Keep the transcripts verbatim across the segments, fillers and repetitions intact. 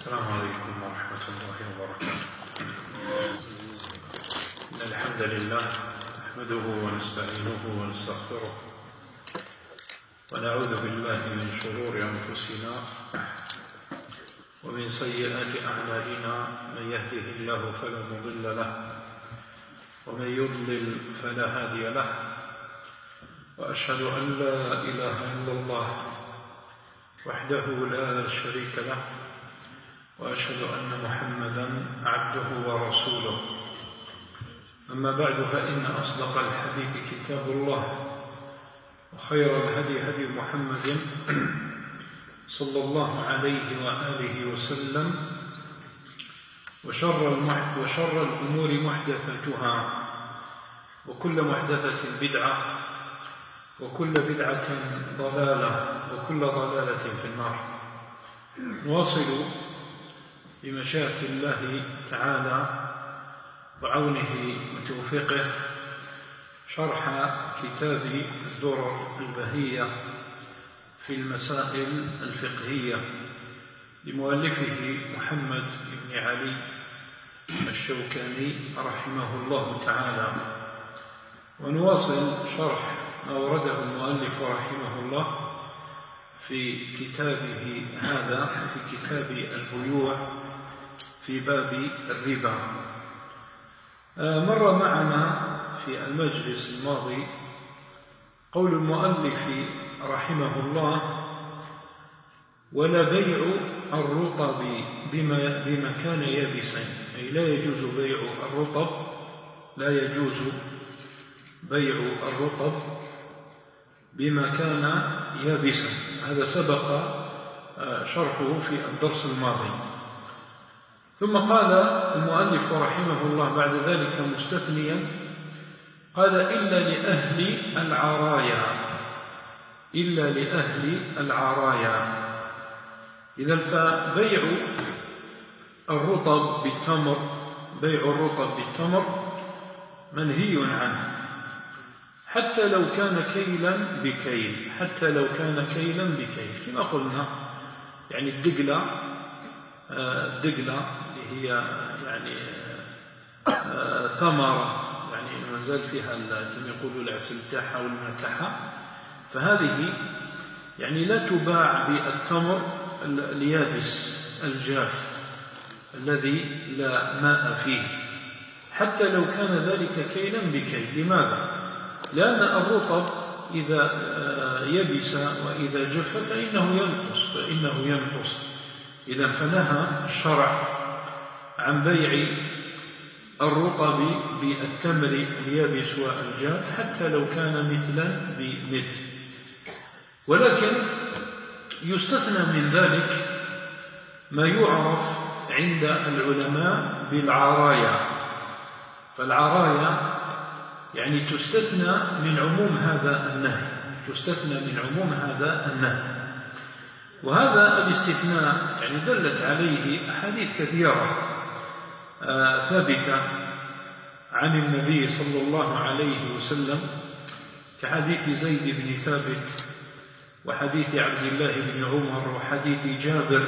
السلام عليكم ورحمة الله وبركاته. إن الحمد لله نحمده ونستعينه ونستغفره ونعوذ بالله من شرور أنفسنا ومن سيئات أعمالنا. من يهده الله فلا مضل له ومن يضلل فلا هادي له، وأشهد أن لا إله إلا الله وحده لا شريك له، وأشهد أن محمدا عبده ورسوله. أما بعد، فإن أصدق الحديث كتاب الله، وخير الهدي هدي محمد صلى الله عليه وآله وسلم، وشر, وشر الأمور محدثتها، وكل محدثة بدعة، وكل بدعة ضلالة، وكل ضلالة في النار. نواصل بمشيئة الله تعالى وعونه وتوفيقه شرح كتاب الدرر البهية في المسائل الفقهية لمؤلفه محمد بن علي الشوكاني رحمه الله تعالى. ونواصل شرح ما ورده المؤلف رحمه الله في كتابه هذا، في كتاب البيوع في باب الربا. مر معنا في المجلس الماضي قول المؤلف رحمه الله: ولا بيع الرطب بما, بما كان يابسا، أي لا يجوز بيع الرطب، لا يجوز بيع الرطب بما كان يابسا. هذا سبق شرحه في الدرس الماضي. ثم قال المؤلف رحمه الله بعد ذلك مستثنيا، قال: إلا لأهل العرايا، إلا لأهل العرايا. إذا فبيع الرطب بالتمر، بيع الرطب بالتمر منهي عنه، حتى لو كان كيلا بكيل، حتى لو كان كيلا بكيل، كما قلنا. يعني الدقلة، الدقلة اللي هي يعني ثمرة، يعني ما زال فيها كما يقولوا العسل تاعها والماء تاعها، فهذه يعني لا تباع بالتمر اليابس الجاف الذي لا ماء فيه، حتى لو كان ذلك كيلا بكيل. لماذا؟ لأن الرطب إذا يبس وإذا جف فإنه ينقص، فإنه ينقص. إذا فنهى الشرع عن بيع الرطب بالتمر اليابس والجاف حتى لو كان مثلا بمثل. ولكن يستثنى من ذلك ما يعرف عند العلماء بالعرايا. فالعرايا يعني تستثنى من عموم هذا النهي، تستثنى من عموم هذا النهي. وهذا الاستثناء يعني دلت عليه أحاديث كثيرة آه ثابتة عن النبي صلى الله عليه وسلم، كحديث زيد بن ثابت، وحديث عبد الله بن عمر، وحديث جابر،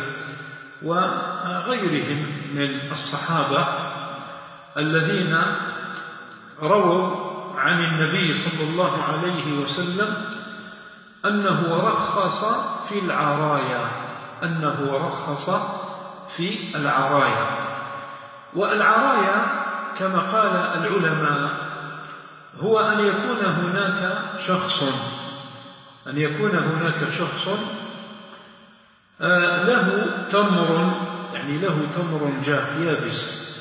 وغيرهم من الصحابة الذين رووا عن النبي صلى الله عليه وسلم أنه رخص في العرايا، أنه رخص في العرايا. والعرايا كما قال العلماء هو أن يكون هناك شخص، أن يكون هناك شخص له تمر، يعني له تمر جاف يابس،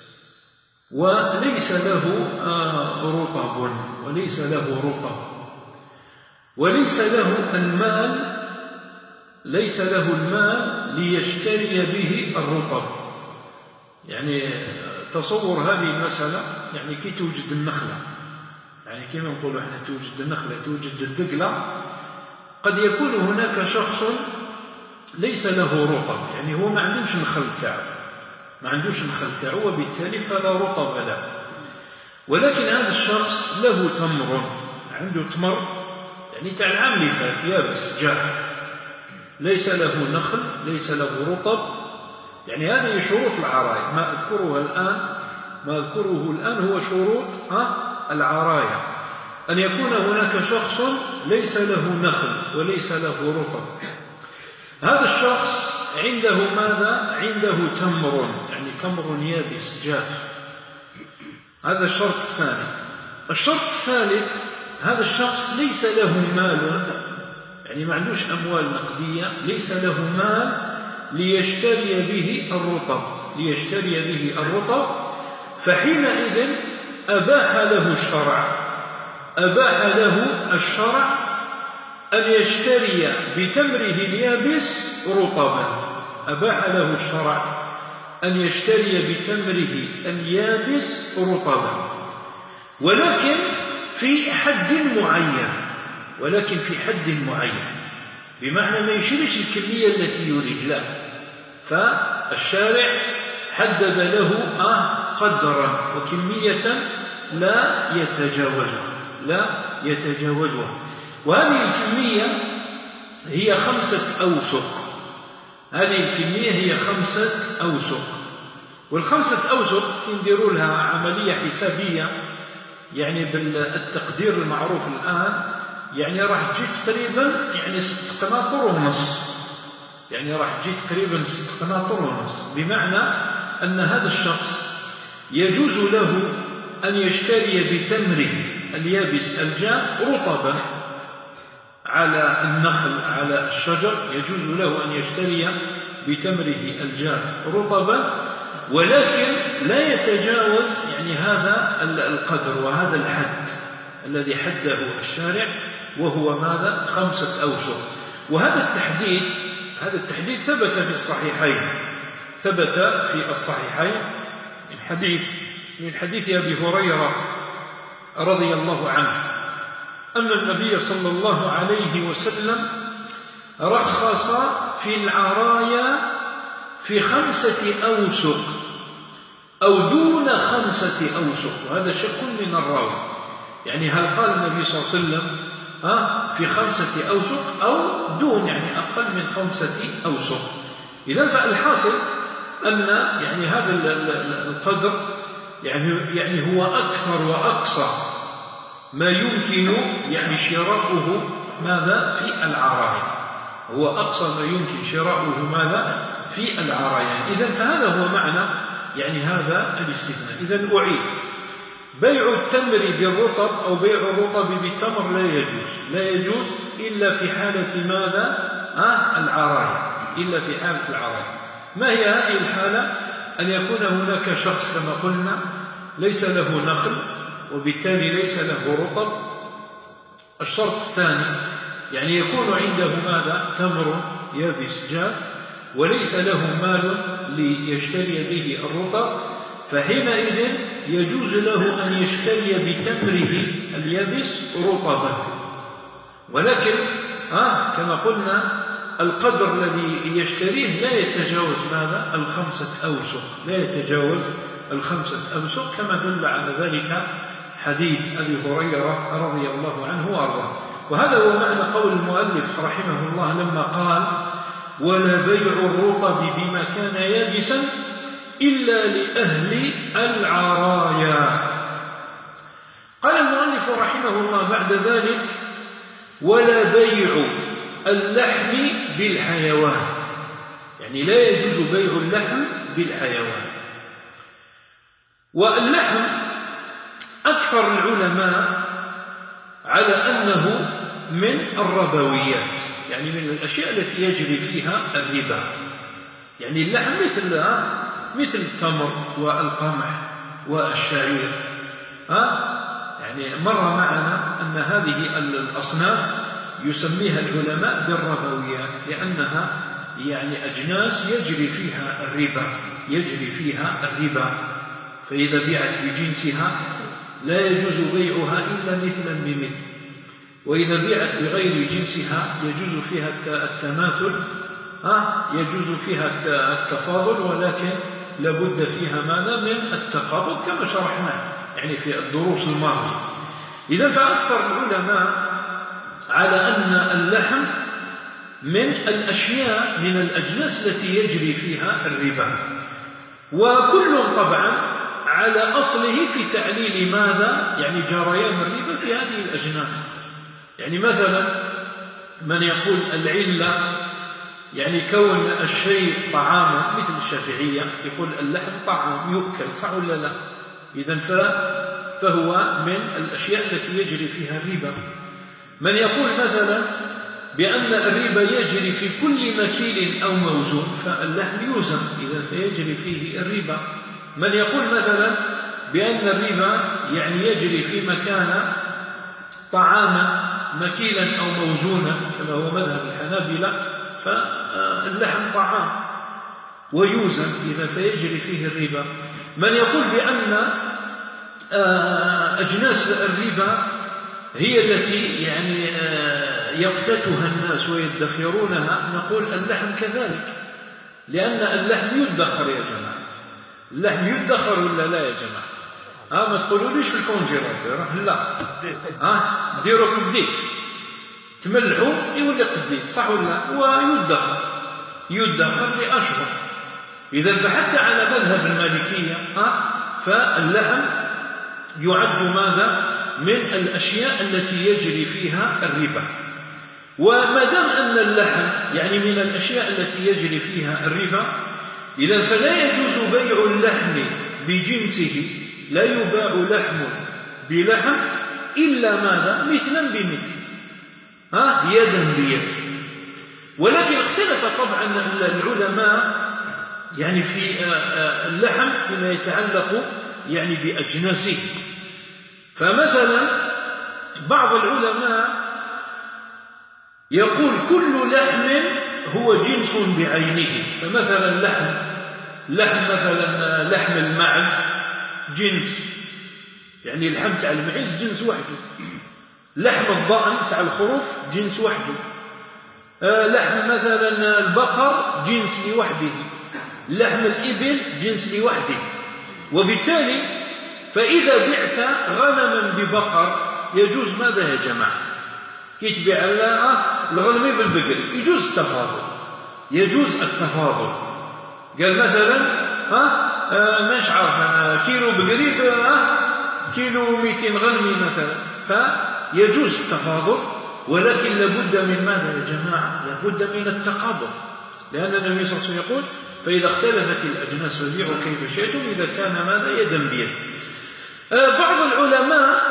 وليس له رطب، وليس له رطب، وليس له المال، ليس له المال ليشتري به الرطب. يعني تصور هذه المسألة، يعني كي توجد النخلة، يعني كما نقول احنا توجد النخلة، توجد الدقلة، قد يكون هناك شخص ليس له رطب، يعني هو ما عندوش نخل تاعو، ما عندوش نخل تاعو، وبالتالي فلا رطب له. ولكن هذا الشخص له تمر، عنده تمر يعني تاع العام اللي فات يابس جاف، ليس له نخل، ليس له رطب، يعني هذه شروط العراية. ما أذكره الآن ما أذكره الآن هو شروط العراية: أن يكون هناك شخص ليس له نخل وليس له رطب. هذا الشخص عنده ماذا؟ عنده تمر، يعني تمر يابس جاف. هذا الشرط الثاني. الشرط الثالث: هذا الشخص ليس له مال، يعني ما عندوش أموال نقدية، ليس له مال ليشتري به الرطب ليشتري به الرطب فحينئذ أباح له الشرع أباح له الشرع أن يشتري بتمره اليابس رطبا. أباح له الشرع أن يشتري بتمره اليابس رطبا، ولكن في حد معين ولكن في حد معين بمعنى ما يشريش الكمية التي يريد، لا، فالشارع حدد له قدرا وكمية لا يتجاوزها لا يتجاوزها وهذه الكمية هي خمسة أوسق. هذه الكمية هي خمسة أوسق، والخمسة أوسق ينديروا لها عملية حسابية، يعني بالتقدير المعروف الآن، يعني راح تجي تقريبا يعني ست قناطر ونص يعني راح تجي تقريبا ست قناطر ونص بمعنى أن هذا الشخص يجوز له أن يشتري بتمره اليابس الجاف رطبا على النخل على الشجر، يجوز له أن يشتري بتمره الجاف رطبا، ولكن لا يتجاوز يعني هذا القدر وهذا الحد الذي حده الشارع، وهو ماذا؟ خمسة أوسق. وهذا التحديد هذا التحديد ثبت في الصحيحين ثبت في الصحيحين من حديث من حديث أبي هريرة رضي الله عنه أن النبي صلى الله عليه وسلم رخص في العرايا في خمسة أوسق أو دون خمسة أوسق، وهذا شك من الراوي، يعني هل قال النبي صلى الله عليه وسلم ها في خمسة أوسق أو دون يعني أقل من خمسة أوسق؟ إذا فالحاصل أن يعني هذا القدر يعني يعني هو أكثر وأقصى ما يمكن يعني شراؤه ماذا في العرايا، هو أقصى ما يمكن شراؤه ماذا في العرايا. إذا فهذا هو معنى يعني هذا الاستثناء. إذا أعيد: بيع التمر بالرطب أو بيع الرطب بالتمر لا يجوز لا يجوز إلا في حالة ماذا؟ آه العرايا إلا في حالة العرايا. ما هي هذه الحالة؟ أن يكون هناك شخص كما قلنا ليس له نخل وبالتالي ليس له رطب. الشرط الثاني يعني يكون عنده ماذا؟ تمر يابس جاف وليس له مال ليشتري به الرطب، فحينئذ يجوز له أن يشتري بتمره اليابس رطبا، ولكن آه كما قلنا القدر الذي يشتريه لا يتجاوز ماذا؟ الخمسة أوسق لا يتجاوز الخمسة أوسق، كما دل على ذلك حديث أبي هريرة رضي الله عنه وأرضاه. وهذا هو معنى قول المؤلف رحمه الله لما قال: ولا بيع الرطب بما كان يابسا إلا لأهل العرايا. قال المؤلف رحمه الله بعد ذلك: ولا بيع اللحم بالحيوان، يعني لا يجوز بيع اللحم بالحيوان. واللحم أكثر العلماء على أنه من الربويات، يعني من الأشياء التي يجري فيها الربا، يعني اللحم مثل مثل التمر والقمح والشعير. ها يعني مر معنا أن هذه الأصناف يسميها العلماء بالربويات لأنها يعني أجناس يجري فيها الربا يجري فيها الربا فإذا بيعت بجنسها لا يجوز بيعها إلا مثلا بمثل، وإذا بيعت بغير جنسها يجوز فيها التماثل، ها يجوز فيها التفاضل، ولكن لابد فيها ماذا؟ من التقابض كما شرحنا يعني في الدروس الماضية. إذا فأكثر العلماء على أن اللحم من الأشياء من الأجناس التي يجري فيها الربا، وكل طبعا على أصله في تعليل ماذا يعني جريان الربا في هذه الأجناس. يعني مثلا من يقول العلة يعني كون الشيء طعاما مثل الشافعية يقول اللحم طعام يؤكل، صح ولا لا؟ إذن فهو من الأشياء التي يجري فيها الربا. من يقول مثلا بأن الربا يجري في كل مكيل أو موزون فاللحم يوزن، إذن فيجري فيه الربا. من يقول مثلا بأن الربا يعني يجري في مكان طعاما مكيلا أو موزونا كما هو مذهب الحنابلة فاللحم طعام ويوزن، إذا فيجري فيه الربا. من يقول بأن أجناس الربا هي التي يعني يقتاتها الناس ويدخرونها، نقول اللحم كذلك، لأن اللحم يدخر يا جماعة. اللحم يدخر ولا لا يا جماعة؟ ها ما تقولوليش في الكونجيراتور، لا ها ديروا قديك تملحوا يولي قديك، صح ولا؟ ويدخر يدخر لأشهر. إذا فحتى على مذهب المالكية ها فاللحم يعد ماذا من الأشياء التي يجري فيها الربا. وما دام أن اللحم يعني من الأشياء التي يجري فيها الربا، إذا فلا يجوز بيع اللحم بجنسه، لا يباع لحم بلحم إلا ماذا مثلا بمثل، ها يدا بيد. ولكن اختلف طبعا العلماء يعني في اللحم فيما يتعلق يعني بأجناسه. فمثلا بعض العلماء يقول كل لحم هو جنس بعينه. فمثلا لحم لحم مثلا لحم المعز جنس، يعني اللحم تاع المعز جنس وحده. لحم الضأن تاع الخروف جنس وحده. آه لحم مثلا البقر جنس لوحده. لحم الإبل جنس لوحده. وبالتالي فإذا بعت غنما ببقر يجوز ماذا يا جماعة؟ كي تبيع الغنم بالبقر يجوز التفاضل، يجوز التفاضل. قال مثلا ها آه مش عارف كيلو بقري آه كيلو مئتين غنمي مثلا، فيجوز التفاضل. ولكن لابد من ماذا يا جماعة؟ لابد من التقابل، لأن النبي صلى الله عليه وسلم يقول فإذا اختلفت الأجناس فبيعوا كيف شئتم إذا كان ماذا يدا بيد. آه بعض العلماء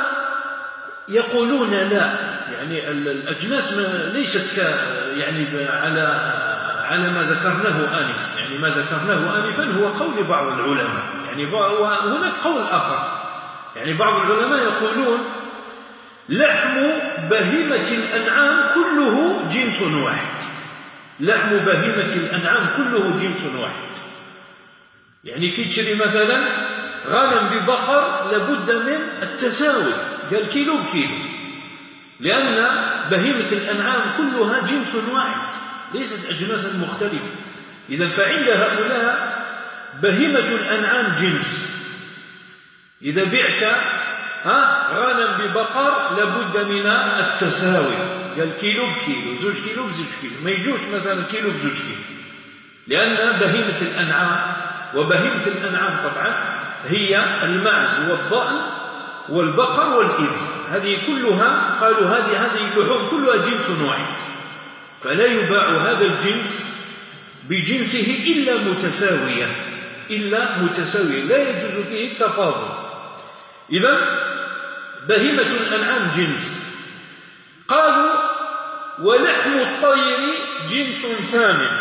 يقولون لا، يعني الأجناس ليست يعني على على ما ذكرناه آنفا، يعني ما ذكرناه آنفا هو قول بعض العلماء. يعني وهناك قول آخر، يعني بعض العلماء يقولون لحم بهيمة الأنعام كله جنس واحد. لحم بهيمة الأنعام كله جنس واحد. يعني كي تشري مثلا غنم ببقر لابد من التساوي، قال كيلو بكيلو، لأن بهيمة الأنعام كلها جنس واحد ليست أجناسا مختلفة. إذا فعند هؤلاء بهيمة الأنعام جنس. إذا بعت ها غنم ببقر لابد من التساوي، قال كيلو بكيلو، زوج كيلو بزوج كيلو، ما يجوش مثلا كيلو بزوج كيلو، لأن بهيمة الأنعام وبهيمة الأنعام طبعا هي المعز والضأن والبقر والإبل، هذه كلها قالوا هذه هذه اللحوم كلها جنس واحد، فلا يباع هذا الجنس بجنسه إلا متساويا، إلا متساويا، لا يجوز فيه التفاضل. إذا بهيمة الأنعام جنس. قالوا ولحم الطير جنس ثاني.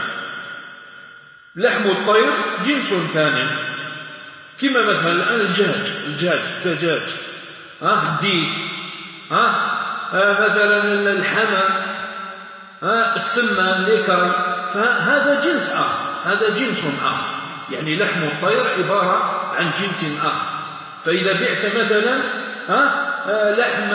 لحم الطير جنس ثاني كما مثلا الدجاج، الدجاج دجاج ها الديك ها آه مثلا الحمى ها السمان ليكر، فهذا جنس آخر، هذا جنس آخر. يعني لحم الطير عبارة عن جنس آخر. فإذا بعت مثلا ها آه لحم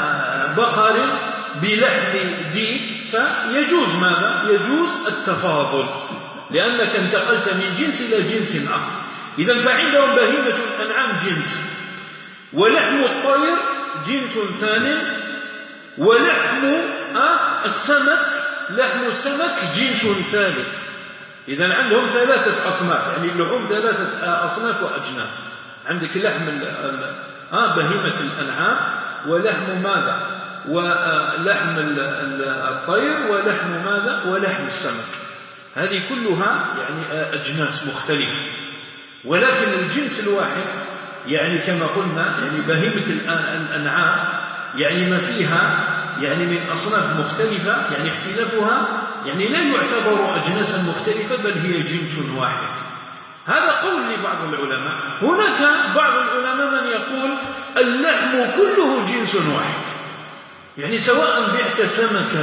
بقر بلحم ديك فيجوز ماذا؟ يجوز التفاضل، لأنك انتقلت من جنس إلى جنس آخر. إذا فعندهم بهيمة الأنعام جنس، ولحم الطير جنس ثاني، ولحم السمك لحم السمك جنس ثالث. إذا عندهم ثلاثة أصناف، يعني اللحوم ثلاثة أصناف وأجناس. عندك لحم آه بهيمة الأنعام، ولحم ماذا؟ ولحم الطير، ولحم ماذا؟ ولحم السمك. هذه كلها يعني أجناس مختلفة، ولكن الجنس الواحد يعني كما قلنا يعني بهيمة الأنعام يعني ما فيها يعني من أصناف مختلفة، يعني اختلافها يعني لا يعتبر أجناسا مختلفة، بل هي جنس واحد. هذا قول لبعض العلماء. هناك بعض العلماء من يقول اللحم كله جنس واحد، يعني سواء بعت سمكا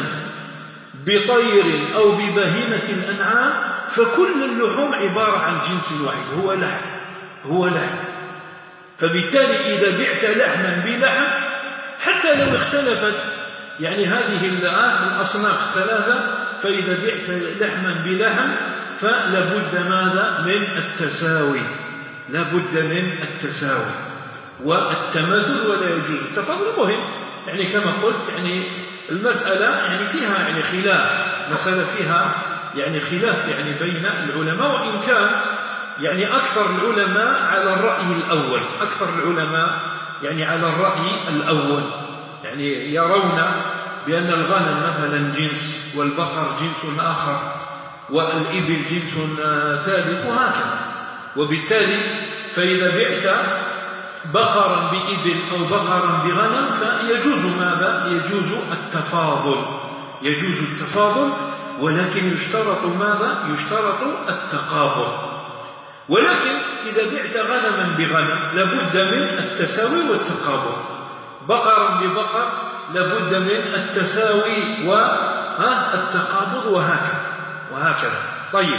بطير أو ببهيمة الأنعام فكل اللحوم عبارة عن جنس واحد، هو لحم هو لحم. فبالتالي إذا بعت لحما بلحم حتى لو اختلفت يعني هذه الأصناف الثلاثة، فإذا بعت لحما بلحم فلابد ماذا؟ من التساوي، لابد من التساوي والتماثل، ولا يجوز التفاضل. مهم يعني كما قلت يعني المسألة يعني فيها يعني خلاف، مسألة فيها يعني خلاف يعني بين العلماء، وإن كان يعني أكثر العلماء على الرأي الأول، أكثر العلماء يعني على الرأي الأول، يعني يرون بأن الغنم مثلا جنس، والبقر جنس آخر، والإبل جنس ثالث، وهكذا. وبالتالي فإذا بعت بقرا بإبل أو بقرا بغنم فيجوز ماذا؟ يجوز التفاضل، يجوز التفاضل، ولكن يشترط ماذا؟ يشترط التقابل. ولكن إذا بعت غنما بغنم لابد من التساوي والتقابل، بقرا ببقر لابد من التساوي والتقابل، وهكذا وهكذا. طيب،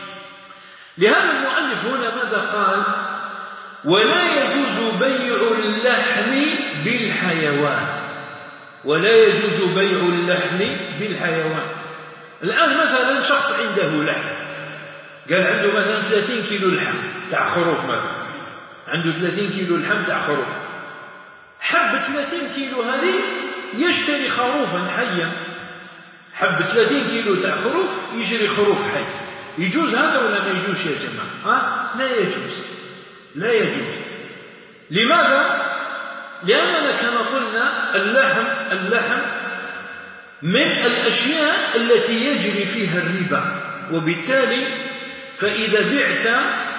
لهذا المؤلف هنا ماذا قال؟ ولا يجوز بيع اللحم بالحيوان، ولا يجوز بيع اللحم بالحيوان. الآن مثلا شخص عنده لحم، قال عنده مثلا ثلاثين كيلو لحم تاع خروف، مثلا عنده ثلاثين كيلو لحم تاع خروف، حب ثلاثين كيلو هذه يشتري خروفا حيا، حب ثلاثين كيلو تاع خروف يشتري خروف حي. يجوز هذا ولا ما يجوز يا جماعة؟ ها؟ لا يجوز، لا يجوز. لماذا؟ لأننا كما قلنا اللحم اللحم من الأشياء التي يجري فيها الربا، وبالتالي فإذا بعت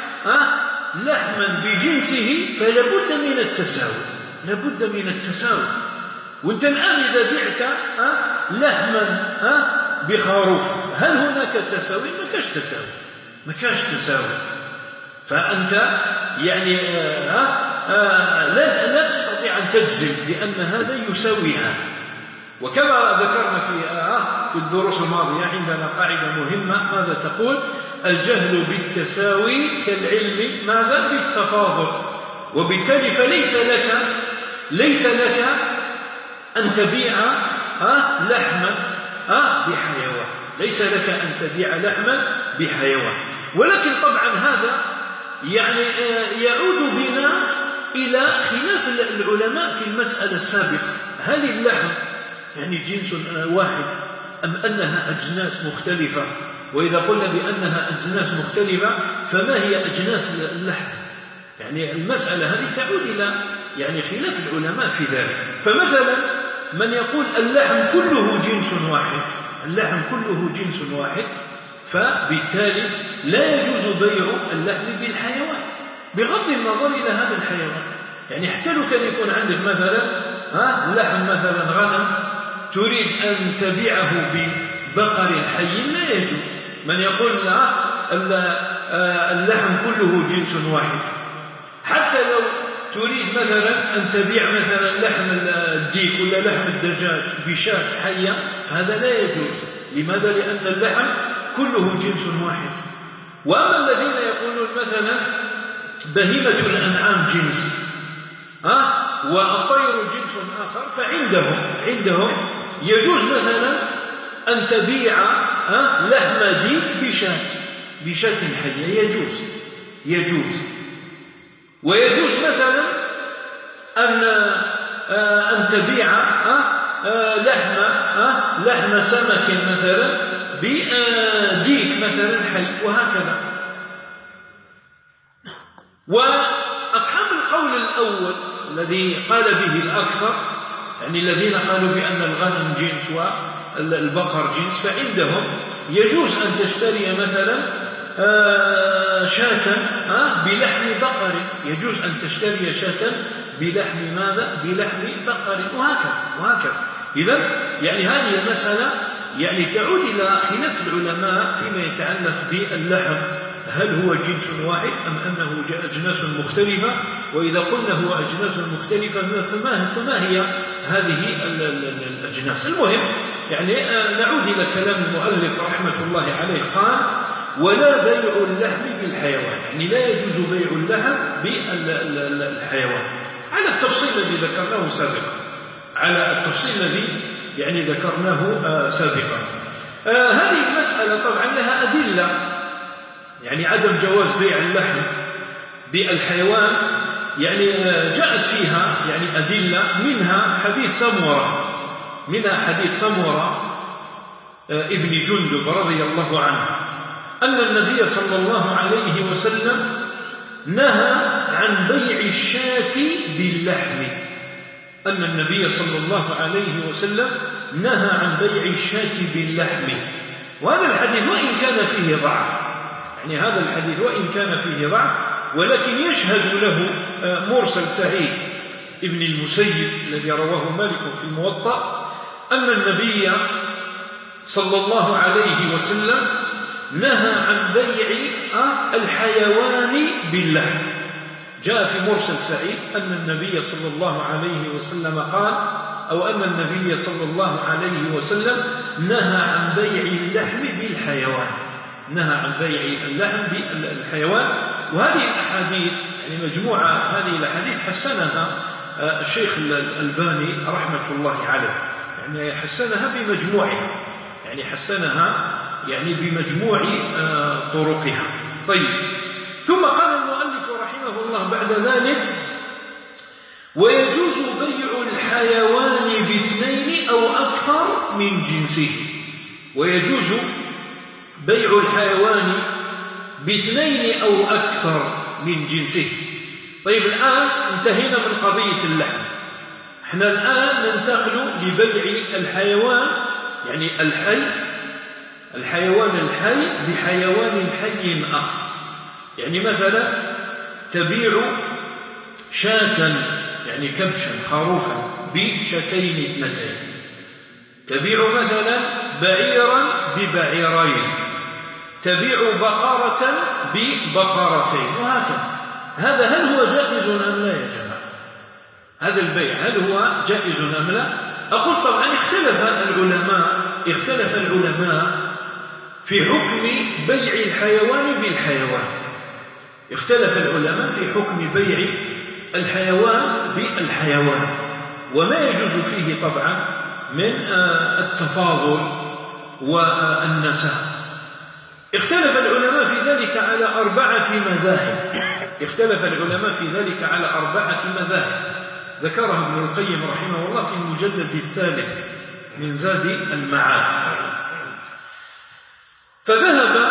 لحما بجنسه فلا بد من التساوي، لا بد من التساوي. وانت الآن إذا بعت لحما بخروف هل هناك تساوي؟ ما كاش تساوي، ما كاش تساوي. فأنت يعني آه آه لا, لا تستطيع أن تجزم بأن هذا يساوي هذا. وكما ذكرنا في آه في الدروس الماضية عندنا قاعدة مهمة، ماذا تقول؟ الجهل بالتساوي كالعلم ماذا؟ بالتفاضل. وبالتالي فليس لك ليس لك أن تبيع آه لحما آه بحيوان، ليس لك أن تبيع لحما بحيوان. ولكن طبعا هذا يعني يعود بنا إلى خلاف العلماء في المسألة السابقة، هل اللحم يعني جنس واحد أم أنها أجناس مختلفة؟ وإذا قلنا بأنها أجناس مختلفة فما هي أجناس اللحم؟ يعني المسألة هذه تعود إلى يعني خلاف العلماء في ذلك. فمثلا من يقول اللحم كله جنس واحد، اللحم كله جنس واحد، فبالتالي لا يجوز بيع اللحم بالحيوان بغض النظر إلى هذا الحيوان. يعني حتى لو كان يكون عندك مثلا ها لحم مثلا غنم تريد أن تبيعه ببقر حي لا يجوز. من يقول اللحم كله جنس واحد، حتى لو تريد مثلا أن تبيع مثلا لحم الديك ولا لحم الدجاج بشاة حية، هذا لا يجوز. لماذا؟ لأن اللحم كله جنس واحد. وأما الذين يقولون مثلا بهيمة الأنعام جنس ها والطير جنس آخر، فعندهم عندهم يجوز مثلا أن تبيع ها لحم ديك بشاة بشاة حية، يجوز يجوز ويجوز مثلا أن أن تبيع لحم لحم سمك مثلا بديك مثلا حي، وهكذا. وأصحاب القول الأول الذي قال به الأكثر، يعني الذين قالوا بأن الغنم جنس والبقر جنس، فعندهم يجوز أن تشتري مثلا شاة بلحم بقر، يجوز أن تشتري شاة بلحم ماذا؟ بلحم بقر، وهكذا وهكذا. إذن يعني هذه المسألة يعني تعود إلى خلاف العلماء فيما يتعلق باللحم، هل هو جنس واحد أم أنه أجناس مختلفة؟ وإذا قلنا هو أجناس مختلفة فما, فما هي هذه الأجناس؟ المهم يعني نعود إلى كلام المؤلف رحمة الله عليه، قال ولا بيع اللحم بالحيوان، يعني لا يجوز بيع اللحم بالحيوان على التفصيل الذي ذكرناه سابقا، على التفصيل الذي يعني ذكرناه سابقا. آه هذه المسألة طبعا لها أدلة، يعني عدم جواز بيع اللحم بالحيوان يعني جاءت فيها يعني أدلة، منها حديث سمرة منها حديث سمرة ابن جندب رضي الله عنه أن النبي صلى الله عليه وسلم نهى عن بيع الشاة باللحم، أن النبي صلى الله عليه وسلم نهى عن بيع الشاة باللحم. وهذا الحديث وإن كان فيه ضعف، يعني هذا الحديث وإن كان فيه ضعف ولكن يشهد له مرسل سعيد ابن المسيب الذي رواه مالك في الموطأ أن النبي صلى الله عليه وسلم نهى عن بيع الحيوان باللحم. جاء في مرسل سعيد أن النبي صلى الله عليه وسلم قال، أو أن النبي صلى الله عليه وسلم نهى عن بيع اللحم بالحيوان، نهى عن بيع اللحم بالحيوان. وهذه الأحاديث يعني مجموعة هذه الأحاديث حسنها الشيخ الألباني رحمة الله عليه، يعني حسنها بمجموعها، يعني حسنها يعني بمجموع طرقها. طيب، ثم قال المؤلف رحمه الله بعد ذلك ويجوز بيع الحيوان باثنين أو أكثر من جنسه، ويجوز بيع الحيوان باثنين أو أكثر من جنسه. طيب، الآن انتهينا من قضية اللحم، احنا الآن ننتقل لبيع الحيوان، يعني الحي الحيوان الحي بحيوان حي آخر. يعني مثلا تبيع شاة، يعني كبشا خروفا بشاتين اثنتين، تبيع مثلا بعيرا ببعيرين، تبيع بقرة ببقرتين، وهكذا. هذا هل هو جائز أم لا يا جماعة؟ هذا البيع هل هو جائز أم لا؟ أقول طبعا اختلف العلماء اختلف العلماء في حكم بيع الحيوان بالحيوان، اختلف العلماء في حكم بيع الحيوان بالحيوان وما يجوز فيه طبعا من التفاضل والنساء. اختلف العلماء في ذلك على أربعة مذاهب اختلف العلماء في ذلك على أربعة مذاهب ذكرها ابن القيم رحمه الله في المجلد الثالث من زاد المعاد. فذهب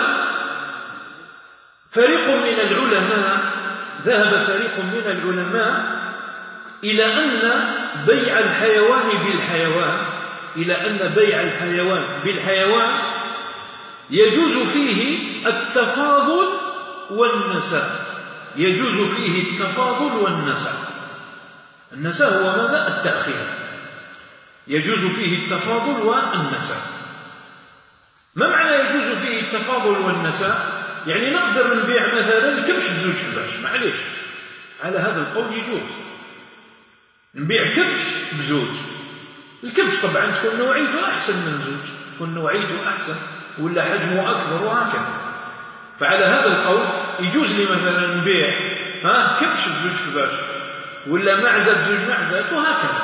فريق من العلماء ذهب فريق من العلماء إلى أن بيع الحيوان بالحيوان إلى أن بيع الحيوان بالحيوان يجوز فيه التفاضل والنساء، يجوز فيه التفاضل والنساء. النساء هو ماذا؟ التأخير. يجوز فيه التفاضل والنساء. ما معنى يجوز فيه التفاضل والنساء؟ يعني نقدر نبيع مثلا كبش بزوج كباش، معليش، على هذا القول يجوز نبيع كبش بزوج. الكبش طبعا تكون نوعيته أحسن من زوج، تكون نوعيته أحسن ولا حجمه أكبر وهكذا. فعلى هذا القول يجوز لي مثلا نبيع ها كبش بزوج كباش ولا معزة بزوج معزات وهكذا.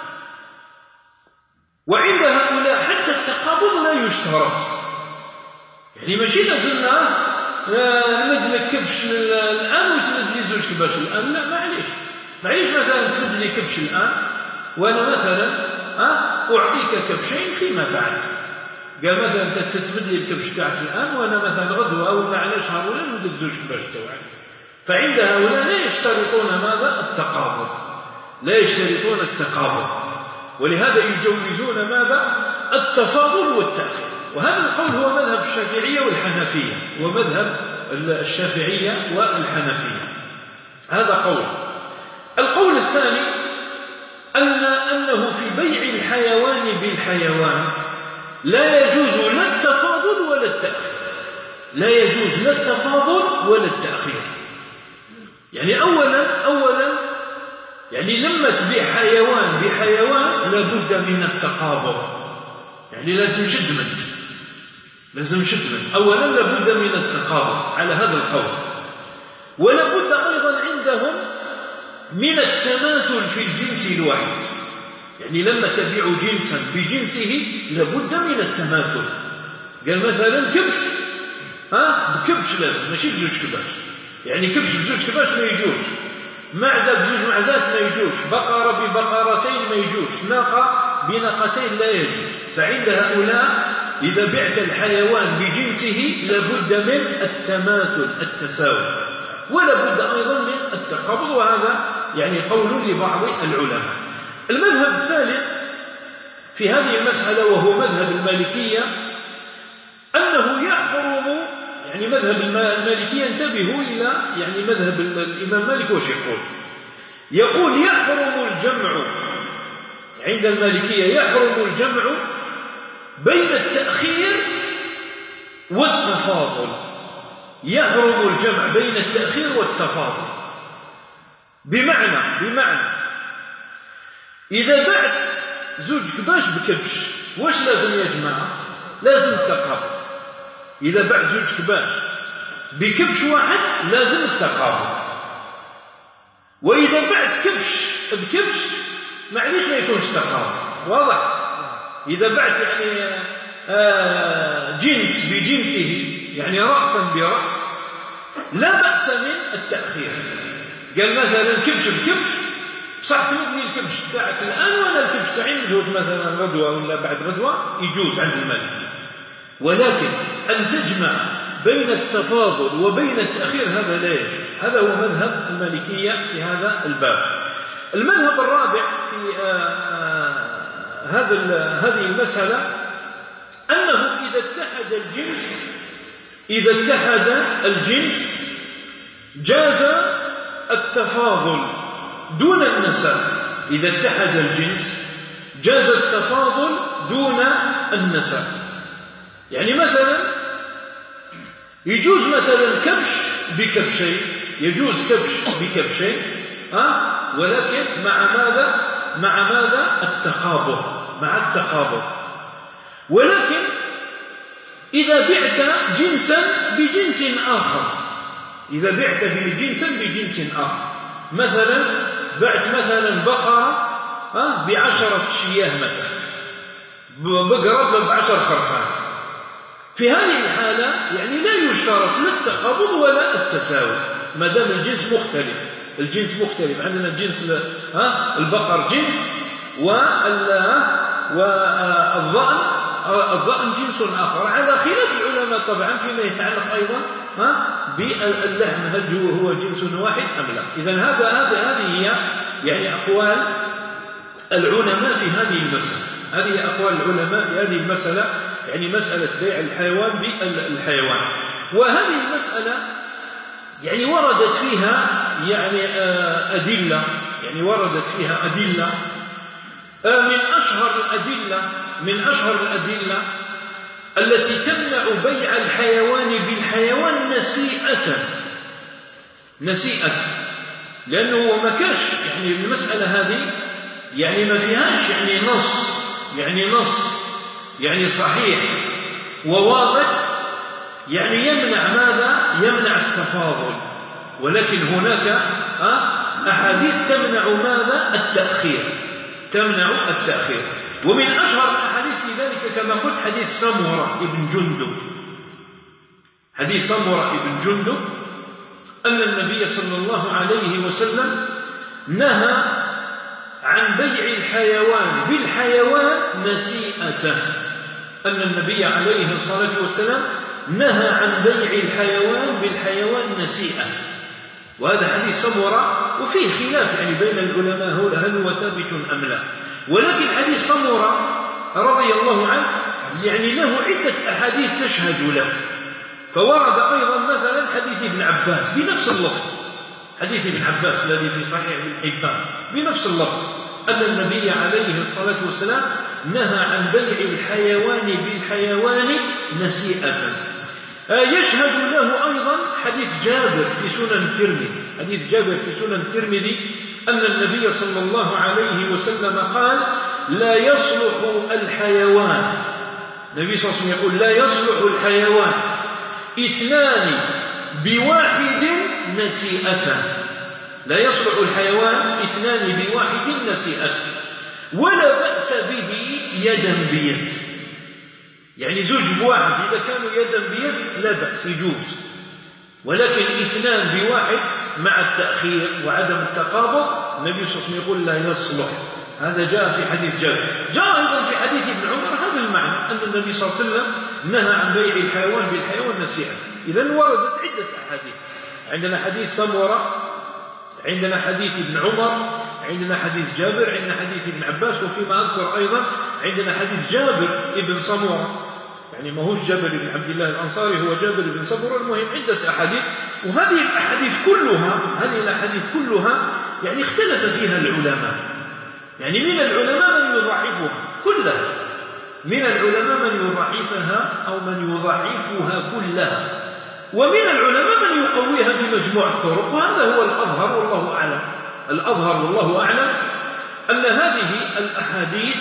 وعند هؤلاء حتى التقابض لا يشترط، يعني ماشي لازمنا نمد لك كبش الآن وتمد لي زوج كباش الآن، لا معليش معليش مثلا تمد لي كبش الآن وأنا مثلا ها أعطيك كبشين فيما بعد. قال مثلا أنت تثبت لي الكبش تاعك الآن وأنا مثلا غدوة ولا على شهر ولا ندير زوج كباش توعي. فعند هؤلاء لا يشترطون ماذا؟ التقابض، لا يشترطون التقابض، ولهذا يجوزون ماذا؟ التفاضل والتأخير. وهذا القول هو مذهب الشافعية والحنفية، ومذهب الشافعية والحنفية. هذا قول. القول الثاني أن أنه في بيع الحيوان بالحيوان لا يجوز لا التفاضل ولا التأخير، لا يجوز لا التفاضل ولا التأخير. يعني أولا أولا يعني لما تبيع حيوان بحيوان لابد من التقابض، يعني لازم شدمت لازم شدمت أولا لابد من التقابض على هذا القول. ولابد أيضا عندهم من التماثل في الجنس الواحد، يعني لما تبيع جنسا بجنسه لابد من التماثل. قال مثلا كبش ها بكبش لازم ماشي بزوج كباش، يعني كبش بزوج كباش ما يجوش، معزة بزوج معزات ما يجوش، بقرة ببقرتين ما يجوش، ناقة بناقتين لا يجوز. فعند هؤلاء إذا بعت الحيوان بجنسه لابد من التماثل التساوي، ولابد أيضا من التقابض، وهذا يعني قول لبعض العلماء. المذهب الثالث في هذه المسألة وهو مذهب المالكية أنه يحرم، يعني مذهب المالكية انتبهوا إلى يعني مذهب الإمام مالك وش يقول. يقول يحرم الجمع عند المالكية، يحرم الجمع بين التأخير والتفاضل، يحرم الجمع بين التأخير والتفاضل. بمعنى بمعنى إذا بعت زوج كباش بكبش واش لازم يا جماعة؟ لازم التقابض. إذا بعت زوج كباش بكبش واحد لازم التقابض. وإذا بعت كبش بكبش معليش ما يكونش تقابض. واضح؟ إذا بعت يعني آه جنس بجنسه يعني رأسا برأس لا بأس من التأخير. قال مثلا كبش بكبش صح تمدني الكبش تاعك الآن وأنا الكبش تاعي نجوز مثلا غدوة ولا بعد غدوة يجوز عند المالك. ولكن أن تجمع بين التفاضل وبين التأخير هذا لا يجوز. هذا هو مذهب المالكية في هذا الباب. المذهب الرابع في آآ هذا هذه المسألة أنه إذا اتحد الجنس إذا اتحد الجنس جاز التفاضل دون النسب. إذا اتحد الجنس جاز التفاضل دون النسب. يعني مثلا يجوز مثلا كبش بكبشين، يجوز كبش بكبشين ها ولكن مع ماذا؟ مع ماذا؟ التقابض، مع التقابض. ولكن إذا بعت جنسا بجنس آخر، إذا بعت بجنسا بجنس آخر، مثلا بعت مثلا بقرة ها بعشرة شياه مثلا، بقرة بعشر خرفان، في هذه الحالة يعني لا يشترط لا التقابض ولا التساوي ما دام الجنس مختلف. الجنس مختلف، عندنا الجنس ها البقر جنس والضأن الضأن جنس آخر، على خلاف العلماء طبعا فيما يتعلق أيضا ها باللحم هل هو جنس واحد أم لا. إذن هذا هذا هذه هي يعني أقوال العلماء في هذه المسألة. هذه أقوال العلماء في هذه المسألة، يعني مسألة بيع الحيوان بالحيوان. وهذه المسألة يعني وردت فيها يعني أدلة، يعني وردت فيها أدلة من أشهر الأدلة من أشهر الأدلة التي تمنع بيع الحيوان بالحيوان نسيئة نسيئة لأنه ما كاش يعني المسألة هذه يعني ما فيهاش يعني نص يعني نص يعني صحيح وواضح يعني يمنع ماذا؟ يمنع التفاضل. ولكن هناك أحاديث تمنع ماذا؟ التأخير، تمنع التأخير. ومن أشهر الأحاديث في ذلك كما قلت حديث سمرة بن جندب. حديث سمرة بن جندب أن النبي صلى الله عليه وسلم نهى عن بيع الحيوان بالحيوان نسيئة، أن النبي عليه الصلاة والسلام نهى عن بيع الحيوان بالحيوان نسيئة. وهذا حديث سمرة وفيه خلاف يعني بين العلماء هل هو ثابت أم لا، ولكن حديث سمرة رضي الله عنه يعني له عدة أحاديث تشهد له. فورد أيضا مثلا حديث ابن عباس بنفس اللفظ، حديث ابن عباس الذي في صحيح ابن حبان بنفس اللفظ، أن النبي عليه الصلاة والسلام نهى عن بيع الحيوان بالحيوان نسيئة. يشهد له أيضا حديث جابر في سنن الترمذي، حديث جابر في سنن الترمذي أن النبي صلى الله عليه وسلم قال: لا يصلح الحيوان، النبي صلى الله عليه وسلم يقول: لا يصلح الحيوان اثنان بواحد نسيئة، لا يصلح الحيوان اثنان بواحد نسيئة، ولا بأس به يدا بيد. يعني زوج بواحد إذا كانوا يدا بيد لا بأس يجوز، ولكن اثنان بواحد مع التأخير وعدم التقابض النبي صلى الله عليه وسلم يقول لا يصلح. هذا جاء في حديث جابر. جاء أيضا في حديث ابن عمر هذا المعنى، أن النبي صلى الله عليه وسلم نهى عن بيع الحيوان بالحيوان نسيئة. إذن وردت عدة أحاديث، عندنا حديث سمرة، عندنا حديث ابن عمر، عندنا حديث جابر، عندنا حديث ابن عباس، وفيما أذكر أيضا عندنا حديث جابر ابن سمرة، يعني ما هوش جابر بن عبد الله الأنصاري، هو جابر بن سمرة. المهم عدة أحاديث، وهذه الأحاديث كلها هذه الأحاديث كلها يعني اختلف فيها العلماء، يعني من العلماء من يضعفها كلها، من العلماء من يضعفها أو من يضعفها كلها، ومن العلماء من يقويها بمجموع الطرق، وهذا هو الأظهر والله أعلم. الأظهر والله أعلم أن هذه الأحاديث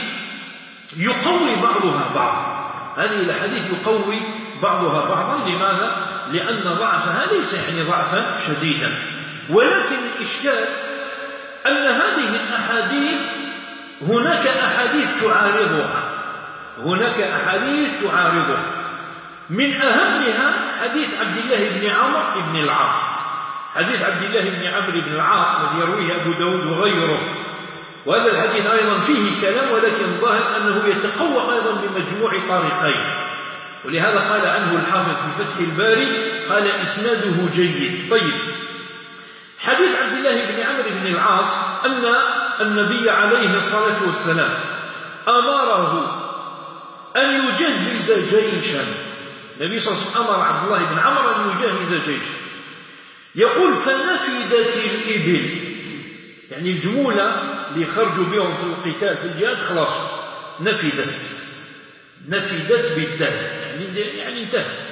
يقوي بعضها بعض، هذه الأحاديث يقوي بعضها بعضا. لماذا؟ لأن ضعفها ليس يعني ضعفا شديدا، ولكن الإشكال أن هذه الأحاديث هناك أحاديث تعارضها، هناك أحاديث تعارضها. من أهمها حديث عبد الله بن عمرو بن العاص، حديث عبد الله بن عمرو بن العاص الذي يرويه أبو داود وغيره. وهذا الحديث أيضا فيه كلام، ولكن ظاهر أنه يتقوى أيضا بمجموع طريقين، ولهذا قال عنه الحافظ في فتح الباري قال إسناده جيد. طيب، حديث عبد الله بن عمرو بن العاص أن النبي عليه الصلاة والسلام أمره أن يجهز جيشا، النبي صلى الله عليه وسلم أمر عبد الله بن عمرو أن يجهز جيشا، يقول فنفدت الإبل، يعني الجمولة اللي خرجوا بهم في القتال في الجهاد خلاص نفدت، نفدت بالدم يعني, يعني انتهت.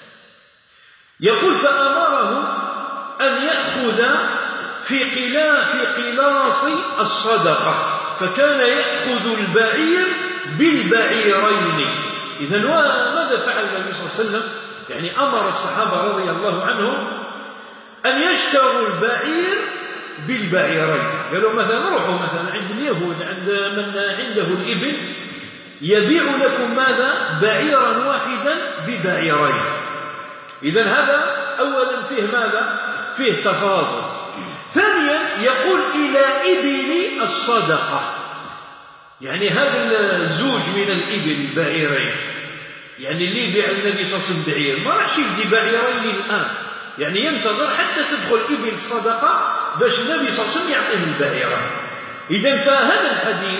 يقول فأمره أن يأخذ في قلا في قلاص الصدقة، فكان يأخذ البعير بالبعيرين. إذن ماذا فعل النبي صلى الله عليه وسلم؟ يعني أمر الصحابة رضي الله عنهم أن يشتروا البعير بالبعيرين. قالوا مثلا روحوا مثلا عند اليهود، عند من عنده الإبل يبيع لكم ماذا؟ بعيرا واحدا ببعيرين. إذن هذا أولا فيه ماذا؟ فيه تفاضل. ثانيا يقول إلى إبل الصدقة، يعني هذا الزوج من الإبل البعيرين، يعني اللي يبيع النبي صلى الله عليه وسلم بعير ما راحش يدي بعيرين الآن، يعني ينتظر حتى تدخل إبل الصدقة باش النبي صلى الله عليه وسلم يعطيه البعيرين. إذن فهذا الحديث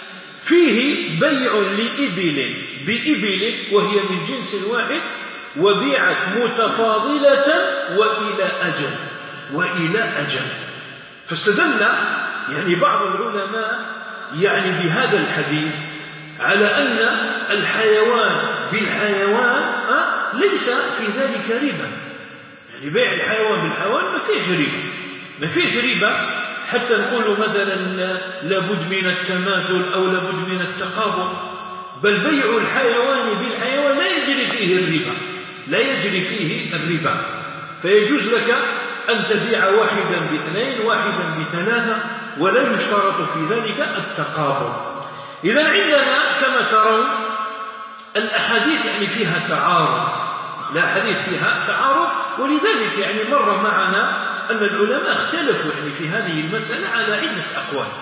فيه بيع لإبل بإبل وهي من جنس واحد، وبيعت متفاضلة وإلى أجل وإلى أجل. فاستدل يعني بعض العلماء يعني بهذا الحديث على أن الحيوان بالحيوان ليس في ذلك ربا، يعني بيع الحيوان بالحيوان ما فيش ربا، ما فيش ربا حتى نقول مثلا لابد من التماثل أو لابد من التقابض، بل بيع الحيوان بالحيوان لا يجري فيه الربا، لا يجري فيه الربا. فيجوز لك أن تبيع واحدا باثنين واحدا بثلاثة، ولا يشترط في ذلك التقابض. إذا عندنا كما ترون الأحاديث يعني فيها تعارض، الأحاديث فيها تعارض، ولذلك يعني مر معنا أن العلماء اختلفوا يعني في هذه المسألة على عدة أقوال،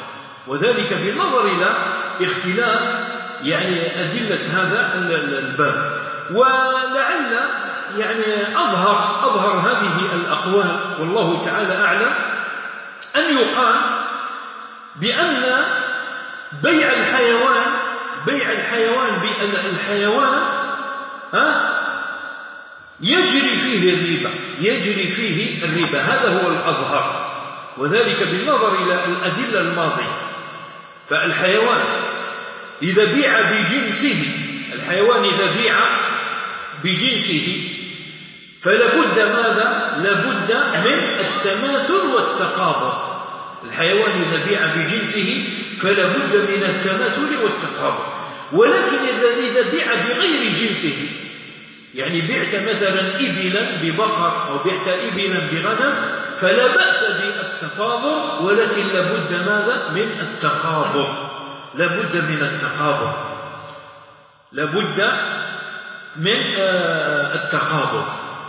وذلك بالنظر إلى اختلاف يعني أدلة هذا الباب. ولعل يعني أظهر, أظهر هذه الأقوال والله تعالى أعلم أن يقال بأن بيع الحيوان بيع الحيوان بالحيوان ها يجري فيه الربا يجري فيه الربا هذا هو الأظهر، وذلك بالنظر إلى الأدلة الماضية. فالحيوان إذا بيع بجنسه الحيوان إذا بيع بجنسه فلابد ماذا؟ لابد من التماثل والتقابض. الحيوان إذا بيع بجنسه فلابد من التماثل والتقابض. ولكن إذا بيع بغير جنسه، يعني بعت مثلا إبلا ببقر أو بعت إبلا بغنم، فلا بأس بالتفاضل، ولكن لابد ماذا؟ من التقابض لابد من التقابض لابد من التقابض.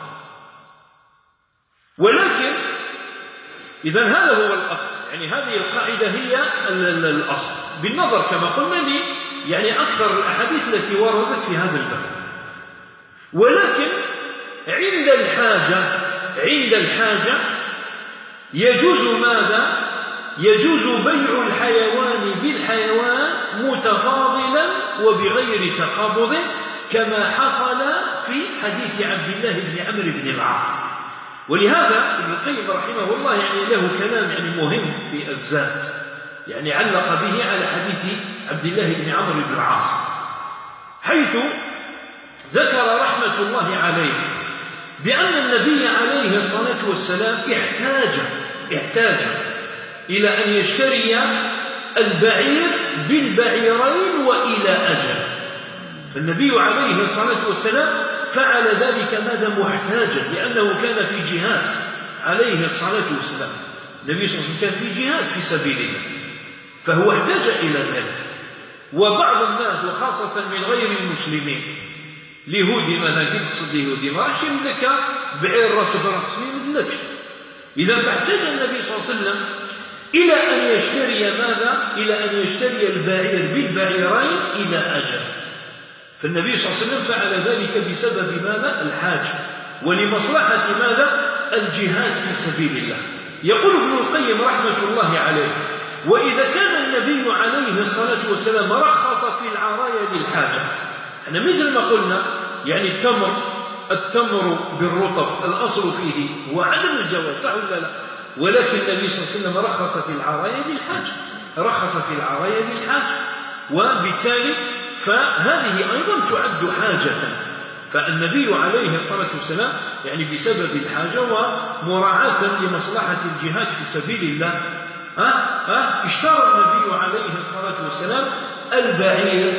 ولكن إذا هذا هو الأصل، يعني هذه القاعدة هي الأصل بالنظر كما قلنا لي يعني أكثر الأحاديث التي وردت في هذا الباب. ولكن عند الحاجة عند الحاجة يجوز ماذا؟ يجوز بيع الحيوان بالحيوان متفاضلا وبغير تقابض، كما حصل في حديث عبد الله بن عمرو بن العاص. ولهذا ابن القيم رحمه الله يعني له كلام يعني مهم في الزاد، يعني علق به على حديث عبد الله بن عمرو بن العاص، حيث ذكر رحمة الله عليه بأن النبي عليه الصلاة والسلام احتاج احتاج إلى أن يشتري البعير بالبعيرين وإلى أجل. فالنبي عليه الصلاة والسلام فعل ذلك ماذا؟ محتاجا، لأنه كان في جهاد عليه الصلاة والسلام. النبي صلى الله عليه وسلم كان في جهاد في سبيل الله، فهو احتاج إلى ذلك. وبعض الناس وخاصة من غير المسلمين، اليهودي مثلا كيف تقصد اليهودي؟ ما راح يملك بعير راس براس، ما يملكش. إذا فاحتاج النبي صلى الله عليه وسلم إلى أن يشتري ماذا؟ إلى أن يشتري البعير بالبعيرين إلى أجل. فالنبي صلى الله عليه وسلم فعل ذلك بسبب ماذا؟ الحاجة، ولمصلحة ماذا؟ الجهاد في سبيل الله. يقول ابن القيم رحمة الله عليه: وإذا كان النبي عليه الصلاة والسلام رخص في العرايا للحاجة، احنا مثل ما قلنا يعني التمر التمر بالرطب الأصل فيه هو عدم الجواز، صح ولا لا؟ ولكن النبي صلى الله عليه وسلم رخص في العرايا للحاجة رخص في العرايا للحاجة وبالتالي فهذه أيضا تعد حاجة. فالنبي عليه الصلاة والسلام يعني بسبب الحاجة ومراعاة لمصلحة الجهاد في سبيل الله ها ها اشترى النبي عليه الصلاة والسلام البعير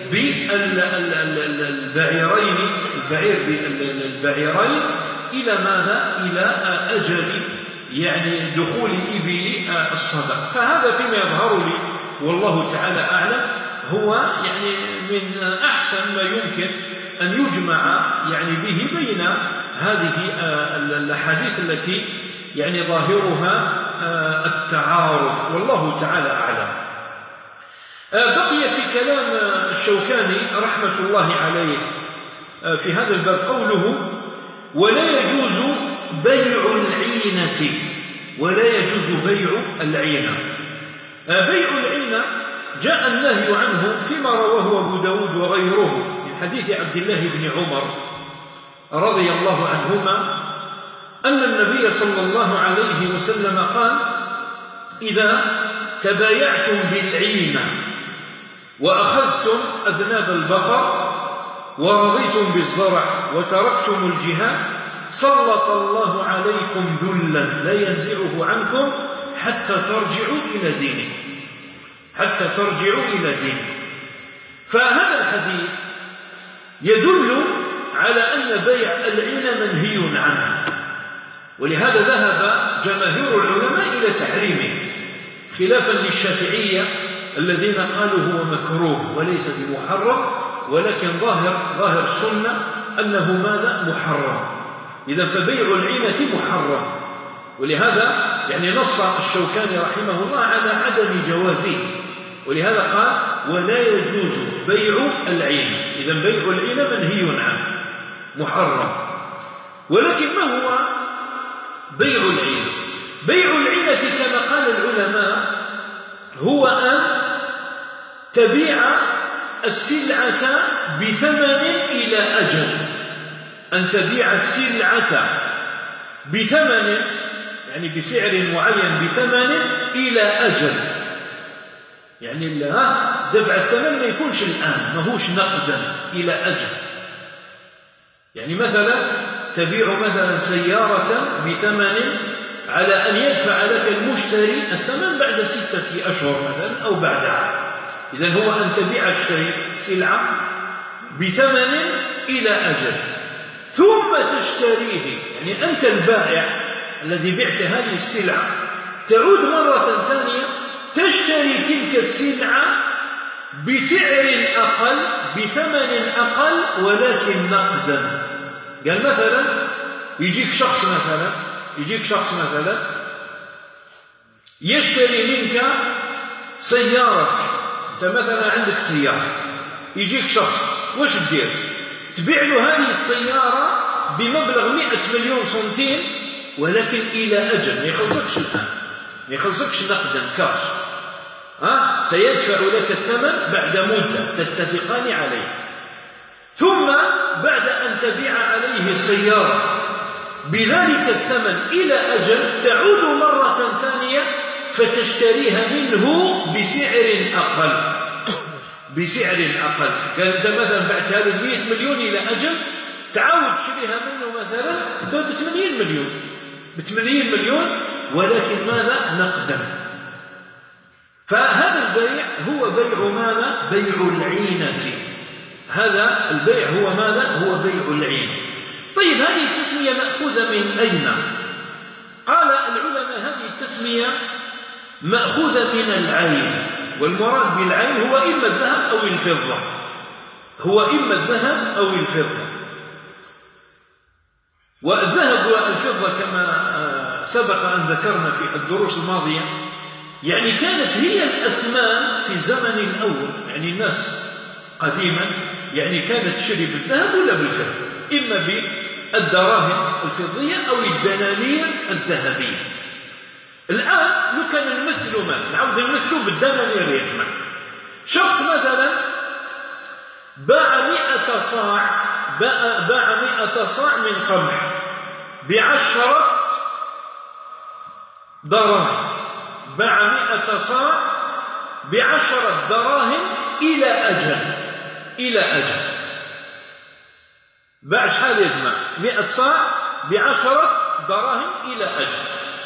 بالبعيرين البعير بالبعيرين إلى ماذا؟ إلى أجل يعني دخول الإبل الصدق. فهذا فيما يظهر لي والله تعالى أعلم هو يعني من أحسن ما يمكن أن يجمع يعني به بين هذه الأحاديث التي يعني ظاهرها التعارض، والله تعالى أعلم. بقي في كلام الشوكاني رحمة الله عليه في هذا الباب قوله: ولا يجوز بيع العينة ولا يجوز بيع العينة. بيع العينة جاء النهي عنه فيما رواه أبو داود وغيره من حديث عبد الله بن عمر رضي الله عنهما أن النبي صلى الله عليه وسلم قال: إذا تبايعتم بالعينة وأخذتم أذناب البقر ورضيتم بالزرع وتركتم الجهاد سلط الله عليكم ذلا لا ينزعه عنكم حتى ترجعوا إلى دينه حتى ترجعوا إلى دينه. فهذا الحديث يدل على أن بيع العين منهي عنه، ولهذا ذهب جماهير العلماء إلى تحريمه خلافا للشافعية الذين قالوا هو مكروه وليس بمحرم، ولكن ظاهر ظاهر السنة أنه ماذا؟ محرم. إذا فبيع العينة محرم ولهذا يعني نص الشوكاني رحمه الله على عدم جوازه، ولهذا قال ولا يجوز بيع العينة. إذا بيع العينة منهي عنه محرم. ولكن ما هو بيع العينة؟ بيع العينة كما قال العلماء هو أن تبيع السلعة بثمن إلى أجل، أن تبيع السلعة بثمن يعني بسعر معين بثمن إلى أجل، يعني دفع الثمن ما يكونش الآن، ما هوش نقدا، إلى أجل. يعني مثلا تبيع مثلا سيارة بثمن على أن يدفع لك المشتري الثمن بعد ستة أشهر مثلا أو بعد عام. إذن هو أن تبيع الشيء السلعة بثمن إلى أجل ثم تشتريه، يعني أنت البائع الذي بعت هذه السلعة تعود مرة ثانية تشتري تلك السلعة بسعر أقل بثمن أقل ولكن نقدا. قال مثلا يجيك شخص مثلا يجيك شخص مثلا يشتري منك سيارة، أنت مثلا عندك سيارة، يجيك شخص وش تدير؟ تبيع له هذه السيارة بمبلغ مئة مليون سنتين ولكن إلى أجل، ما يخلصكش الآن، ما يخلصكش نقدا كاش، ها سيدفع لك الثمن بعد مدة تتفقان عليه، ثم بعد أن تبيع عليه السيارة بذلك الثمن إلى أجل تعود مرة ثانية فتشتريها منه بسعر أقل بسعر أقل. قال أنت مثلا بعت هذا مئة مليون إلى أجل، تعاود تشتريها منه مثلا بثمانين مليون بثمانين مليون ولكن ماذا؟ نقدا. فهذا البيع هو بيع ماذا؟ بيع العينة. هذا البيع هو ماذا؟ هو بيع العينة. طيب هذه التسمية مأخوذة من أين؟ قال العلماء هذه التسمية مأخوذة من العين، والمراد بالعين هو إما الذهب أو الفضة، هو إما الذهب أو الفضة. والذهب والفضة كما سبق أن ذكرنا في الدروس الماضية يعني كانت هي الأثمان في الزمن الأول، يعني الناس قديما يعني كانت تشتري بالذهب ولا بالفضة، إما بالدراهم الفضية أو الدنانير الذهبية. الآن لو كان المثل ما نعود المثل بالدنانير يا جماعة، شخص مثلا باع مئة صاع باع مئة صاع من قمح بعشرة دراهم، باع مئة صاع بعشرة دراهم إلى أجل إلى أجل باع شحال يا جماعة؟ مئة صاع بعشرة دراهم إلى أجل،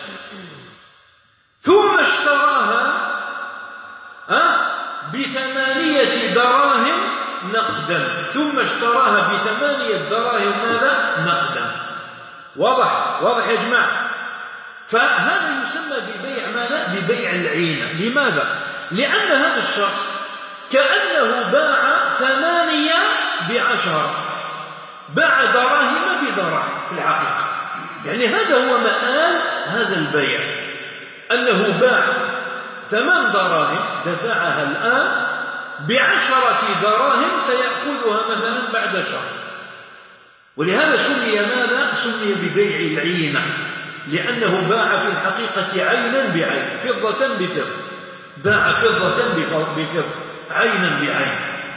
ثم اشتراها ها بثمانية دراهم نقدا، ثم اشتراها بثمانية دراهم ماذا؟ نقدا. واضح واضح يا جماعة؟ فهذا يسمى ببيع ماذا؟ ببيع العينة. لماذا؟ لأن هذا الشخص كأنه باع ثمانية بعشرة، باع دراهم بدراهم في الحقيقة. يعني هذا هو مآل هذا البيع، أنه باع ثمان دراهم دفعها الآن بعشرة دراهم سيأخذها مثلا بعد شهر. ولهذا سمي ماذا؟ سمي ببيع العينة، لأنه باع في الحقيقة عينا بعين، فضة بفضة، باع فضة بفضة، عينا بعين.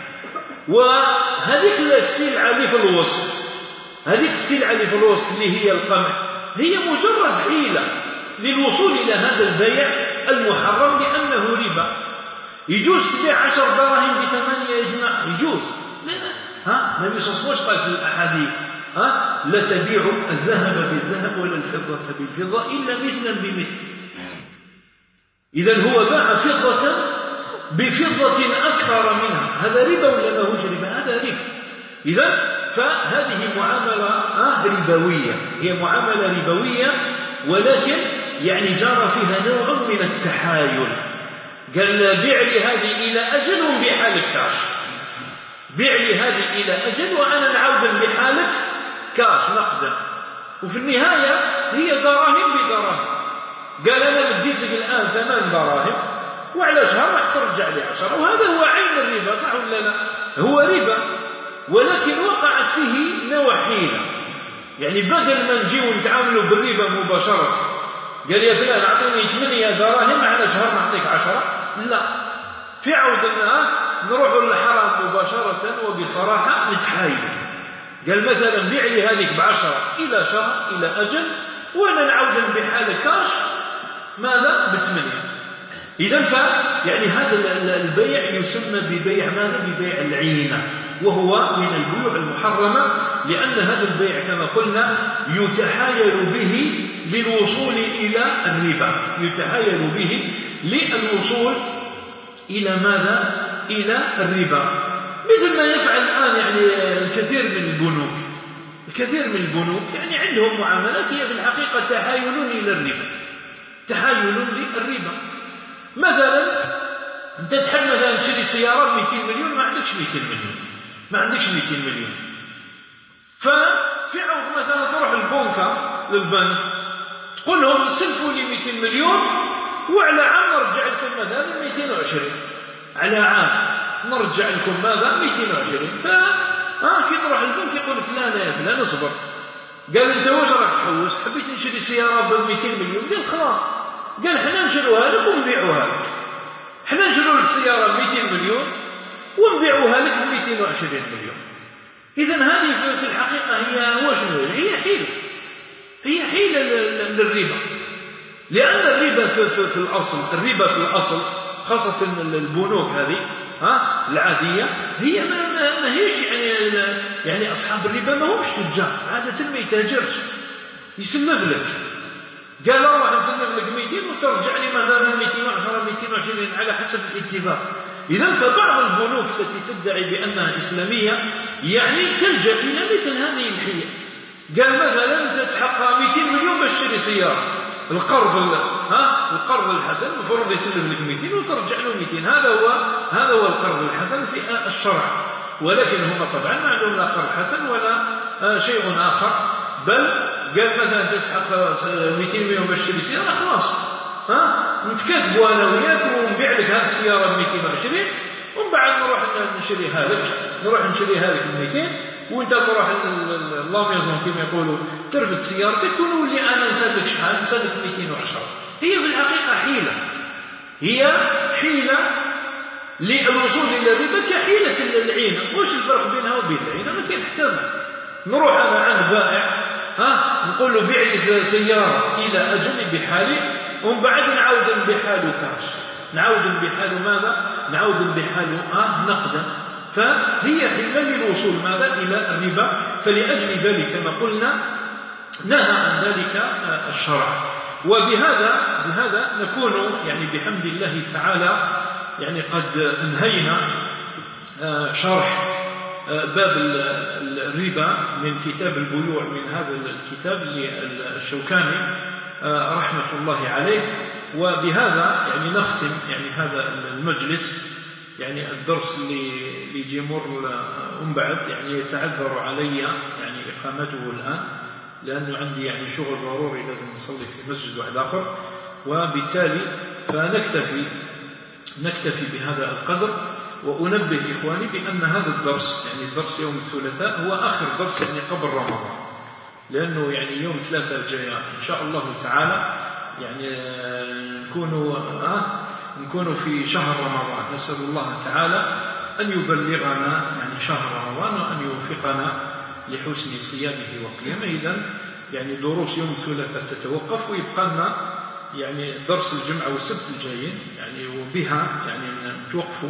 وهذيك السلعة اللي في الوسط، هذيك السلعة اللي في الوسط اللي هي القمح، هي مجرد حيلة للوصول إلى هذا البيع المحرم لأنه ربا. يجوز تبيع عشر دراهم بثمانية يا جماعة؟ يجوز؟ ها ما بيصصوش قال في الأحاديث ها لا تبيع الذهب بالذهب ولا الفضة بالفضة إلا مثلا بمثل. إذن هو باع فضة بفضة أكثر منها، هذا ربا ولا ما هوش ربا؟ هذا ربا. إذن فهذه معاملة ربوية، هي معاملة ربوية، ولكن يعني جرى فيها نوع من التحايل. قال بيع لي هذه إلى أجل وبحالك كاش، بيع لي هذه إلى أجل وأنا نعود بحالك كاش نقدا. وفي النهاية هي دراهم بدراهم. قال أنا بديت لك الآن ثمان دراهم وعلى شهر راح ترجع لي عشرة، وهذا هو عين الربا، صح ولا لا؟ هو ربا، ولكن وقعت فيه نوع حيلة. يعني بدل ما نجي ونتعاملوا بالربا مباشرة، قال يا فلان أعطيني ثمانية دراهم على شهر نعطيك عشرة، لا، في عود النهار نروح للحرام مباشرة وبصراحة نتحايل. قال مثلا بيع لي هذيك بعشرة إلى شهر إلى أجل، وأنا نعود بحال كاش ماذا بثمانية. إذا ف يعني هذا البيع يسمى ببيع ماذا؟ ببيع العينة، وهو من البيوع المحرمة، لأن هذا البيع كما قلنا يتحايل به للوصول إلى الربا، يتحايل به للوصول إلى ماذا؟ إلى الربا، مثل ما يفعل الآن يعني الكثير من البنوك. الكثير من البنوك يعني عندهم معاملات هي في الحقيقة تحايل إلى الربا، تحايل للربا. مثلا أنت تحب مثلا تشتري سيارة مئتين مليون، ما عندكش مئتين مليون، ما عندكش مئتين مليون، ففي عوض مثلا تروح البنكة للبنك تقول لهم سلفوا لي مئتين مليون وعلى عام نرجع لكم مثلا مئتين وعشرين، على عام نرجع لكم ماذا؟ مئتين وعشرين. ف ها كي تروح البنك يقول لك لا لا يا فلان اصبر، قال انت واش راك تحوس؟ حبيت نشري سياره ب مئتين مليون، قال خلاص، قال حنا نشروها لك ونبيعوها لك، حنا نشرو لك السياره ب مئتين مليون ونبيعوها لك ب مئتين وعشرين مليون. اذا هذه في الحقيقه هي واش هي حيله، هي حيله للربا، لان الربا في, في, في الاصل، الربا في الاصل خاصه البنوك هذه ها العاديه هي ما, ما, ما هيش يعني يعني اصحاب الربا ما همش تجار، عاده ما يتاجرش، يسلف لك، قال روح نسلف لك مئتين وترجع لي مثلا مئتين وعشرة مئتين وعشرين على حسب الاتفاق. إذا فبعض البنوك التي تدعي بأنها إسلامية يعني تلجأ إلى مثل هذه الحيل. قال مثلا تسحق مئتين مليون باش تشتري سيارة، القرض ها القرض الحسن المفروض يسلف لك مئتين وترجع له مئتين، هذا هو هذا هو القرض الحسن في الشرع. ولكن هم طبعا ما عندهم لا قرض حسن ولا شيء آخر، بل قال مثلا تسحق مئتين مليون باش تشتري سيارة، خلاص ها نتكاتبوا انا وياك ونبيع لك هذه السياره ب مئتين وعشرين، ومن بعد نروح نشريها لك، نروح نشريها لك ب مئتين، وانت تروح لا ميزون كما يقولوا ترفد سيارتك ونولي انا نسدك شحال؟ نسدك مئتين وعشرة. هي في الحقيقه حيله، هي حيله للوصول الى الربا كحيله العينه. واش الفرق بينها وبين العينه؟ ما كاين حتى فرق. نروح انا عند بائع ها نقول له بيع لي سياره الى اجل بحالي، ومن بعد نعاود بحاله كاش، نعاود بحاله ماذا؟ نعاود بحاله آه نقدا. فهي حيلة للوصول ماذا؟ إلى الربا. فلأجل ذلك كما قلنا نهى عن ذلك آه الشرع. وبهذا بهذا نكون يعني بحمد الله تعالى يعني قد انهينا آه شرح آه باب الربا من كتاب البيوع من هذا الكتاب للشوكاني رحمة الله عليه. وبهذا يعني نختم يعني هذا المجلس، يعني الدرس اللي يجي يمر من بعد يعني يتعذر علي يعني إقامته الآن، لأنه عندي يعني شغل ضروري لازم نصلي في مسجد واحد آخر، وبالتالي فنكتفي نكتفي بهذا القدر. وأنبه إخواني بأن هذا الدرس يعني الدرس يوم الثلاثاء هو آخر درس يعني قبل رمضان، لأنه يعني يوم ثلاثة الجاي إن شاء الله تعالى يعني نكونوا آه نكونوا في شهر رمضان. نسأل الله تعالى أن يبلغنا يعني شهر رمضان وأن يوفقنا لحسن صيامه وقيامه. إذن يعني دروس يوم الثلاثاء تتوقف، ويبقى لنا يعني درس الجمعة والسبت الجايين يعني، وبها يعني نتوقفوا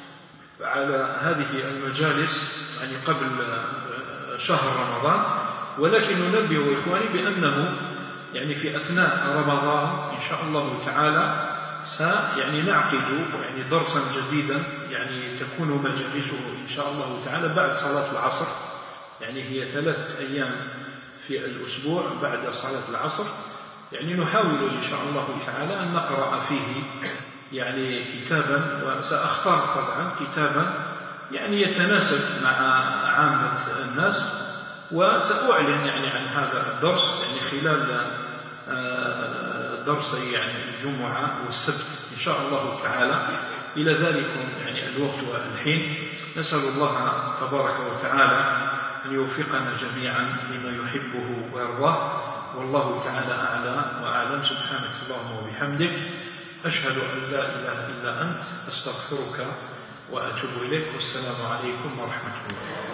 على هذه المجالس يعني قبل شهر رمضان. ولكن ننبه إخواني بأنه يعني في أثناء رمضان إن شاء الله تعالى سيعني نعقد يعني درسا جديدا يعني تكون مجالسه إن شاء الله تعالى بعد صلاة العصر، يعني هي ثلاثة أيام في الأسبوع بعد صلاة العصر، يعني نحاول إن شاء الله تعالى أن نقرأ فيه يعني كتابا، وسأختار طبعا كتابا يعني يتناسب مع عامة الناس، وسأعلن يعني عن هذا الدرس يعني خلال درسي يعني الجمعة والسبت إن شاء الله تعالى. إلى ذلك يعني الوقت والحين نسأل الله تبارك وتعالى أن يوفقنا جميعا لما يحبه ويرضاه، والله تعالى أعلى وأعلم. سبحانك اللهم وبحمدك، أشهد أن لا إله إلا أنت، أستغفرك وأتوب إليك، والسلام عليكم ورحمة الله.